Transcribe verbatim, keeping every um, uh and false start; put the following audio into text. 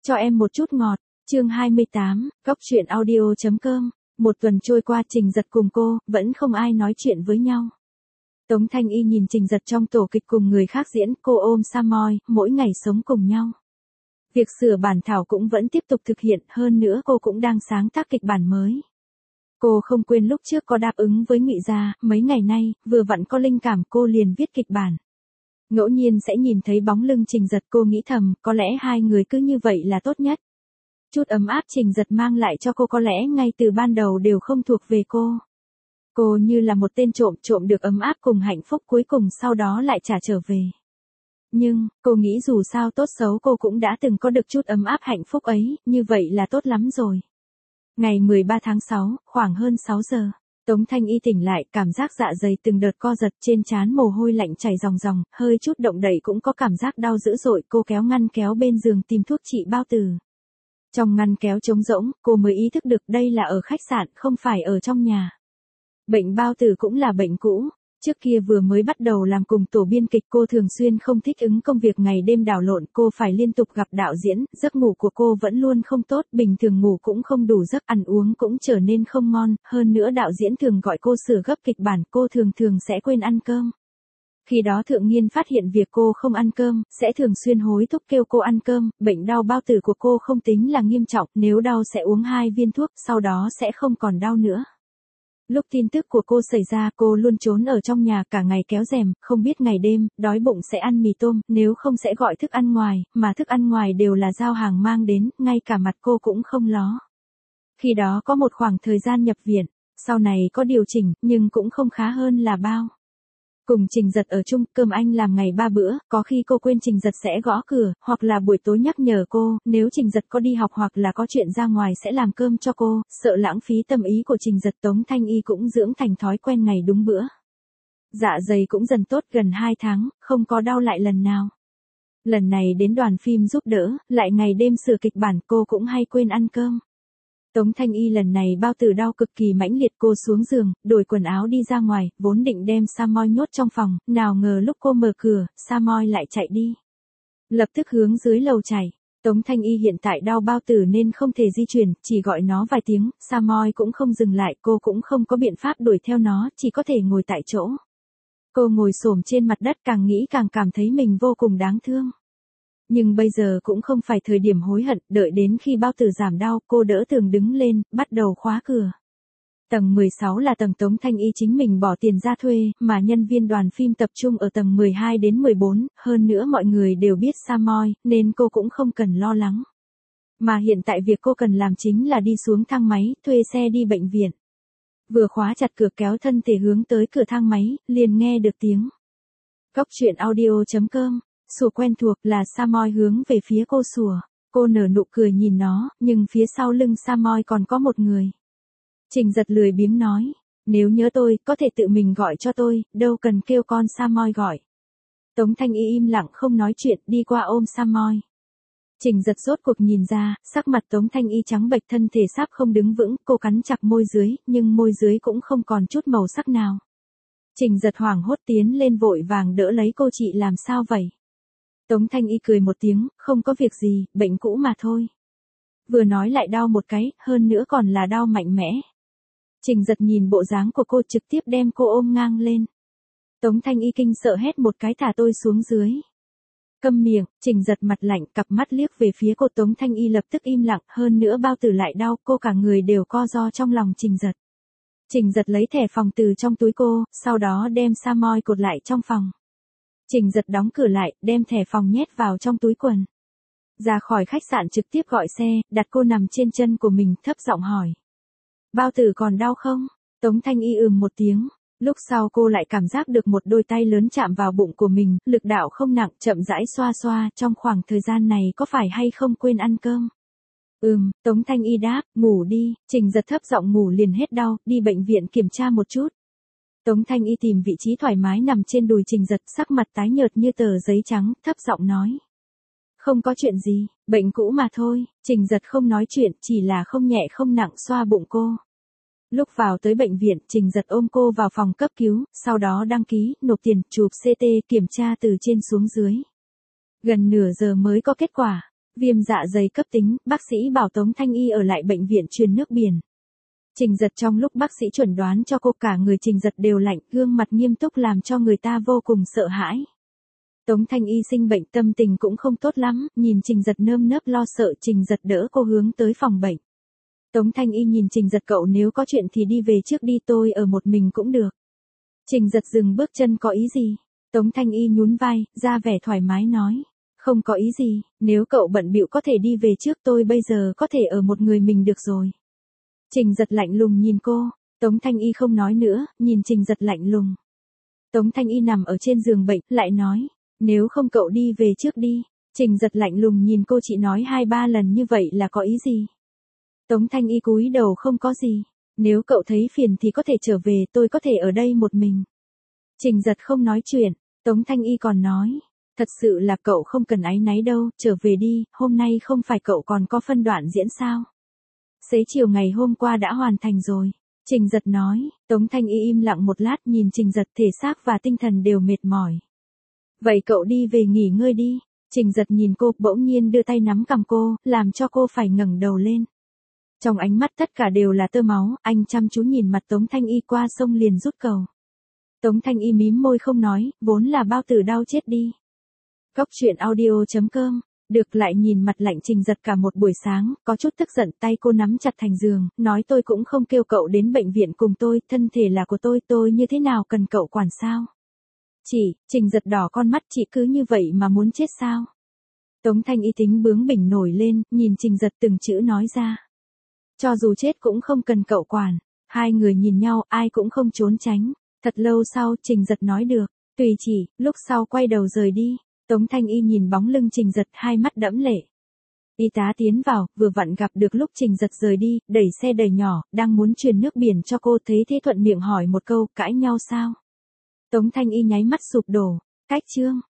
Cho em một chút ngọt, chương hai mươi tám, góc truyện audio.com. Một tuần trôi qua Trình Giật cùng cô, vẫn không ai nói chuyện với nhau. Tống Thanh Y nhìn Trình Giật trong tổ kịch cùng người khác diễn, cô ôm Samoy, mỗi ngày sống cùng nhau. Việc sửa bản thảo cũng vẫn tiếp tục thực hiện, hơn nữa cô cũng đang sáng tác kịch bản mới. Cô không quên lúc trước có đáp ứng với Ngụy Gia, mấy ngày nay, vừa vặn có linh cảm cô liền viết kịch bản. Ngẫu nhiên sẽ nhìn thấy bóng lưng Trình Giật, cô nghĩ thầm, có lẽ hai người cứ như vậy là tốt nhất. Chút ấm áp Trình Giật mang lại cho cô có lẽ ngay từ ban đầu đều không thuộc về cô. Cô như là một tên trộm, trộm được ấm áp cùng hạnh phúc cuối cùng sau đó lại trả trở về. Nhưng, cô nghĩ dù sao tốt xấu cô cũng đã từng có được chút ấm áp hạnh phúc ấy, như vậy là tốt lắm rồi. Ngày mười ba tháng sáu, khoảng hơn sáu giờ, Tống Thanh Y tỉnh lại, cảm giác dạ dày từng đợt co giật, trên trán mồ hôi lạnh chảy ròng ròng, hơi chút động đậy cũng có cảm giác đau dữ dội, cô kéo ngăn kéo bên giường tìm thuốc trị bao tử. Trong ngăn kéo trống rỗng, cô mới ý thức được đây là ở khách sạn, không phải ở trong nhà. Bệnh bao tử cũng là bệnh cũ. Trước kia vừa mới bắt đầu làm cùng tổ biên kịch, cô thường xuyên không thích ứng công việc ngày đêm đảo lộn, cô phải liên tục gặp đạo diễn, giấc ngủ của cô vẫn luôn không tốt, bình thường ngủ cũng không đủ giấc, ăn uống cũng trở nên không ngon, hơn nữa đạo diễn thường gọi cô sửa gấp kịch bản, cô thường thường sẽ quên ăn cơm. Khi đó Thượng Nghiên phát hiện việc cô không ăn cơm, sẽ thường xuyên hối thúc kêu cô ăn cơm, bệnh đau bao tử của cô không tính là nghiêm trọng, nếu đau sẽ uống hai viên thuốc, sau đó sẽ không còn đau nữa. Lúc tin tức của cô xảy ra, cô luôn trốn ở trong nhà cả ngày kéo rèm, không biết ngày đêm, đói bụng sẽ ăn mì tôm, nếu không sẽ gọi thức ăn ngoài, mà thức ăn ngoài đều là giao hàng mang đến, ngay cả mặt cô cũng không ló. Khi đó có một khoảng thời gian nhập viện, sau này có điều chỉnh, nhưng cũng không khá hơn là bao. Cùng Trình Giật ở chung, cơm anh làm ngày ba bữa, có khi cô quên Trình Giật sẽ gõ cửa, hoặc là buổi tối nhắc nhở cô, nếu Trình Giật có đi học hoặc là có chuyện ra ngoài sẽ làm cơm cho cô, sợ lãng phí tâm ý của Trình Giật. Tống Thanh Y cũng dưỡng thành thói quen ngày đúng bữa. Dạ dày cũng dần tốt, gần hai tháng, không có đau lại lần nào. Lần này đến đoàn phim giúp đỡ, lại ngày đêm sửa kịch bản, cô cũng hay quên ăn cơm. Tống Thanh Y lần này bao tử đau cực kỳ mãnh liệt, cô xuống giường, đổi quần áo đi ra ngoài, vốn định đem Samoy nhốt trong phòng, nào ngờ lúc cô mở cửa, Samoy lại chạy đi. Lập tức hướng dưới lầu chạy. Tống Thanh Y hiện tại đau bao tử nên không thể di chuyển, chỉ gọi nó vài tiếng, Samoy cũng không dừng lại, cô cũng không có biện pháp đuổi theo nó, chỉ có thể ngồi tại chỗ. Cô ngồi xổm trên mặt đất, càng nghĩ càng cảm thấy mình vô cùng đáng thương. Nhưng bây giờ cũng không phải thời điểm hối hận, đợi đến khi bao tử giảm đau, cô đỡ tường đứng lên, bắt đầu khóa cửa. Tầng mười sáu là tầng Tống Thanh Y chính mình bỏ tiền ra thuê, mà nhân viên đoàn phim tập trung ở tầng mười hai đến mười bốn, hơn nữa mọi người đều biết Samoy, nên cô cũng không cần lo lắng. Mà hiện tại việc cô cần làm chính là đi xuống thang máy, thuê xe đi bệnh viện. Vừa khóa chặt cửa kéo thân thể hướng tới cửa thang máy, liền nghe được tiếng. Góc truyện audio.com. Sủa quen thuộc là Samoy hướng về phía cô sủa. Cô nở nụ cười nhìn nó, nhưng phía sau lưng Samoy còn có một người. Trình Giật lười biếng nói, nếu nhớ tôi, có thể tự mình gọi cho tôi, đâu cần kêu con Samoy gọi. Tống Thanh Y im lặng không nói chuyện, đi qua ôm Samoy. Trình Giật rốt cuộc nhìn ra, sắc mặt Tống Thanh Y trắng bệch, thân thể sắp không đứng vững, cô cắn chặt môi dưới, nhưng môi dưới cũng không còn chút màu sắc nào. Trình Giật hoảng hốt tiến lên vội vàng đỡ lấy cô, chị làm sao vậy? Tống Thanh Y cười một tiếng, không có việc gì, bệnh cũ mà thôi. Vừa nói lại đau một cái, hơn nữa còn là đau mạnh mẽ. Trình Giật nhìn bộ dáng của cô, trực tiếp đem cô ôm ngang lên. Tống Thanh Y kinh sợ hét một cái, thả tôi xuống dưới. Câm miệng, Trình Giật mặt lạnh, cặp mắt liếc về phía cô. Tống Thanh Y lập tức im lặng, hơn nữa bao tử lại đau, cô cả người đều co ro trong lòng Trình Giật. Trình Giật lấy thẻ phòng từ trong túi cô, sau đó đem Samoy cột lại trong phòng. Trình Giật đóng cửa lại, đem thẻ phòng nhét vào trong túi quần. Ra khỏi khách sạn trực tiếp gọi xe, đặt cô nằm trên chân của mình, thấp giọng hỏi. Bao tử còn đau không? Tống Thanh Y ừm một tiếng. Lúc sau cô lại cảm giác được một đôi tay lớn chạm vào bụng của mình, lực đạo không nặng, chậm rãi xoa xoa, trong khoảng thời gian này có phải hay không quên ăn cơm? Ừm, Tống Thanh Y đáp, ngủ đi. Trình Giật thấp giọng, ngủ liền hết đau, đi bệnh viện kiểm tra một chút. Tống Thanh Y tìm vị trí thoải mái nằm trên đùi Trình Giật, sắc mặt tái nhợt như tờ giấy trắng, thấp giọng nói. Không có chuyện gì, bệnh cũ mà thôi. Trình Giật không nói chuyện, chỉ là không nhẹ không nặng xoa bụng cô. Lúc vào tới bệnh viện, Trình Giật ôm cô vào phòng cấp cứu, sau đó đăng ký, nộp tiền, chụp xê tê, kiểm tra từ trên xuống dưới. Gần nửa giờ mới có kết quả. Viêm dạ dày cấp tính, bác sĩ bảo Tống Thanh Y ở lại bệnh viện truyền nước biển. Trình Giật trong lúc bác sĩ chuẩn đoán cho cô, cả người Trình Giật đều lạnh, gương mặt nghiêm túc làm cho người ta vô cùng sợ hãi. Tống Thanh Y sinh bệnh tâm tình cũng không tốt lắm, nhìn Trình Giật nơm nớp lo sợ, Trình Giật đỡ cô hướng tới phòng bệnh. Tống Thanh Y nhìn Trình Giật, cậu nếu có chuyện thì đi về trước đi, tôi ở một mình cũng được. Trình Giật dừng bước chân, có ý gì? Tống Thanh Y nhún vai, ra vẻ thoải mái nói. Không có ý gì, nếu cậu bận bịu có thể đi về trước, tôi bây giờ có thể ở một người mình được rồi. Trình Giật lạnh lùng nhìn cô, Tống Thanh Y không nói nữa, nhìn Trình Giật lạnh lùng. Tống Thanh Y nằm ở trên giường bệnh, lại nói, nếu không cậu đi về trước đi. Trình Giật lạnh lùng nhìn cô, chị nói hai ba lần như vậy là có ý gì? Tống Thanh Y cúi đầu, không có gì. Nếu cậu thấy phiền thì có thể trở về, tôi có thể ở đây một mình. Trình Giật không nói chuyện, Tống Thanh Y còn nói, thật sự là cậu không cần áy náy đâu, trở về đi, hôm nay không phải cậu còn có phân đoạn diễn sao? Xế chiều ngày hôm qua đã hoàn thành rồi. Trình Giật nói, Tống Thanh Y im lặng một lát nhìn Trình Giật, thể xác và tinh thần đều mệt mỏi. Vậy cậu đi về nghỉ ngơi đi. Trình Giật nhìn cô, bỗng nhiên đưa tay nắm cằm cô, làm cho cô phải ngẩng đầu lên. Trong ánh mắt tất cả đều là tơ máu, anh chăm chú nhìn mặt Tống Thanh Y, qua sông liền rút cầu. Tống Thanh Y mím môi không nói, vốn là bao tử đau chết đi. Góc truyện audio chấm com, được lại nhìn mặt lạnh Trình Giật cả một buổi sáng, có chút tức giận, tay cô nắm chặt thành giường, nói tôi cũng không kêu cậu đến bệnh viện cùng tôi, thân thể là của tôi, tôi như thế nào cần cậu quản sao? Chị, Trình Giật đỏ con mắt, chị cứ như vậy mà muốn chết sao? Tống Thanh Y tính bướng bỉnh nổi lên, nhìn Trình Giật từng chữ nói ra. Cho dù chết cũng không cần cậu quản. Hai người nhìn nhau, ai cũng không trốn tránh. Thật lâu sau, Trình Giật nói được, tùy chị, lúc sau quay đầu rời đi. Tống Thanh Y nhìn bóng lưng Trình Giật, hai mắt đẫm lệ. Y tá tiến vào, vừa vặn gặp được lúc Trình Giật rời đi, đẩy xe đẩy nhỏ, đang muốn truyền nước biển cho cô, thấy thế thuận miệng hỏi một câu, cãi nhau sao? Tống Thanh Y nháy mắt sụp đổ, cách chương.